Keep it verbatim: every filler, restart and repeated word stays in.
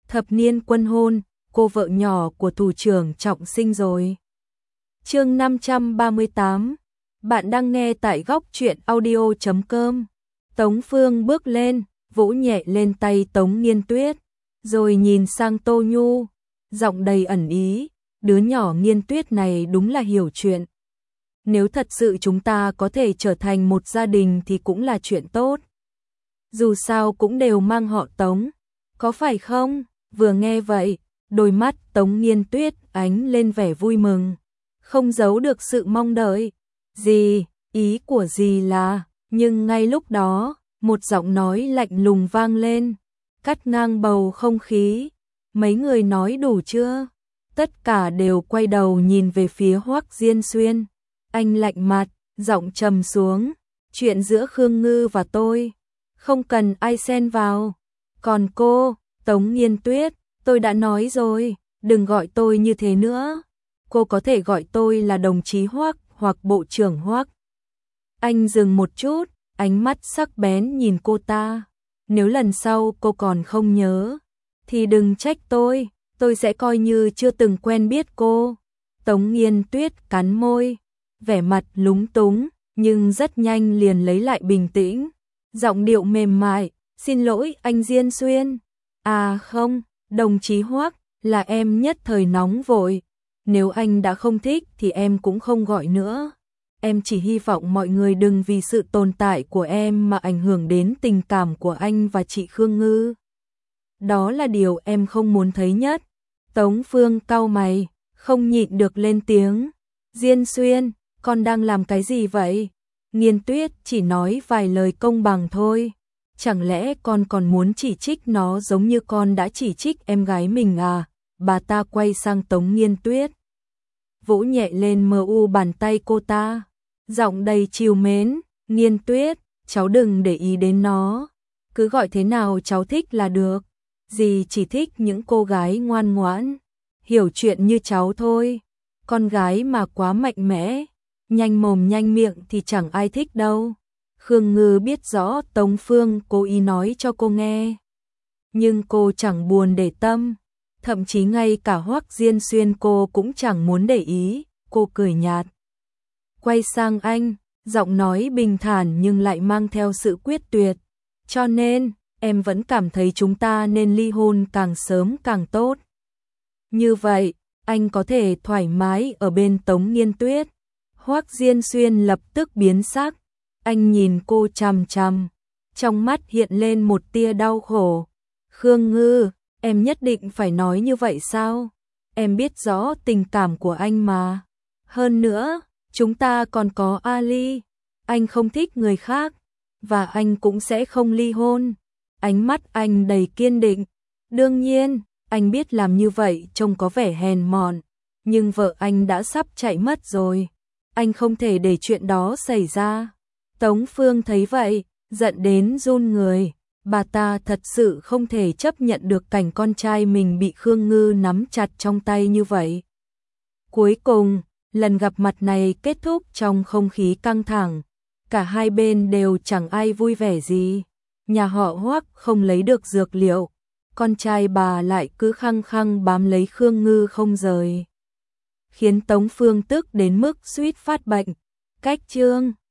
thập niên quân hôn, cô vợ nhỏ của thủ trưởng Trọng Sinh rồi. Chương năm trăm ba mươi tám. Bạn đang nghe tại góc truyện audio chấm com. Tống Phương bước lên, vỗ nhẹ lên tay Tống Nghiên Tuyết, rồi nhìn sang Tô Nhu, giọng đầy ẩn ý, đứa nhỏ Nghiên Tuyết này đúng là hiểu chuyện. Nếu thật sự chúng ta có thể trở thành một gia đình thì cũng là chuyện tốt. Dù sao cũng đều mang họ Tống, có phải không? Vừa nghe vậy, đôi mắt Tống Nghiên Tuyết ánh lên vẻ vui mừng, không giấu được sự mong đợi. Gì, ý của dì là, nhưng ngay lúc đó, một giọng nói lạnh lùng vang lên, cắt ngang bầu không khí. Mấy người nói đủ chưa? Tất cả đều quay đầu nhìn về phía Hoắc Diên Xuyên. Anh lạnh mặt, giọng trầm xuống, chuyện giữa Khương Ngư và tôi, không cần ai xen vào. Còn cô, Tống Nghiên Tuyết, tôi đã nói rồi, đừng gọi tôi như thế nữa. Cô có thể gọi tôi là đồng chí Hoắc hoặc bộ trưởng Hoắc. Anh dừng một chút, ánh mắt sắc bén nhìn cô ta. Nếu lần sau cô còn không nhớ, thì đừng trách tôi, tôi sẽ coi như chưa từng quen biết cô. Tống Nghiên Tuyết cắn môi, vẻ mặt lúng túng, nhưng rất nhanh liền lấy lại bình tĩnh. Giọng điệu mềm mại, xin lỗi anh Diên Xuyên. À không, đồng chí Hoắc, là em nhất thời nóng vội. Nếu anh đã không thích thì em cũng không gọi nữa. Em chỉ hy vọng mọi người đừng vì sự tồn tại của em mà ảnh hưởng đến tình cảm của anh và chị Khương Ngư. Đó là điều em không muốn thấy nhất. Tống Phương cau mày, không nhịn được lên tiếng. Diên Xuyên, con đang làm cái gì vậy? Nghiên Tuyết chỉ nói vài lời công bằng thôi. Chẳng lẽ con còn muốn chỉ trích nó giống như con đã chỉ trích em gái mình à? Bà ta quay sang Tống Nghiên Tuyết, vỗ nhẹ lên mờ u bàn tay cô ta, giọng đầy trìu mến. Nghiên Tuyết, cháu đừng để ý đến nó, cứ gọi thế nào cháu thích là được. Dì chỉ thích những cô gái ngoan ngoãn, hiểu chuyện như cháu thôi. Con gái mà quá mạnh mẽ, nhanh mồm nhanh miệng thì chẳng ai thích đâu. Khương Ngư biết rõ Tống Phương cố ý nói cho cô nghe, nhưng cô chẳng buồn để tâm. Thậm chí ngay cả Hoắc Diên Xuyên cô cũng chẳng muốn để ý. Cô cười nhạt, quay sang anh, giọng nói bình thản nhưng lại mang theo sự quyết tuyệt. Cho nên, em vẫn cảm thấy chúng ta nên ly hôn càng sớm càng tốt. Như vậy, anh có thể thoải mái ở bên Tống Nghiên Tuyết. Hoắc Diên Xuyên lập tức biến sắc. Anh nhìn cô chằm chằm, trong mắt hiện lên một tia đau khổ. Khương Ngư, em nhất định phải nói như vậy sao? Em biết rõ tình cảm của anh mà. Hơn nữa, chúng ta còn có Ali. Anh không thích người khác, và anh cũng sẽ không ly hôn. Ánh mắt anh đầy kiên định. Đương nhiên, anh biết làm như vậy trông có vẻ hèn mọn, nhưng vợ anh đã sắp chạy mất rồi. Anh không thể để chuyện đó xảy ra. Tống Phương thấy vậy, giận đến run người. Bà ta thật sự không thể chấp nhận được cảnh con trai mình bị Khương Ngư nắm chặt trong tay như vậy. Cuối cùng, lần gặp mặt này kết thúc trong không khí căng thẳng. Cả hai bên đều chẳng ai vui vẻ gì. Nhà họ Hoắc không lấy được dược liệu, con trai bà lại cứ khăng khăng bám lấy Khương Ngư không rời, khiến Tống Phương tức đến mức suýt phát bệnh. Cách chương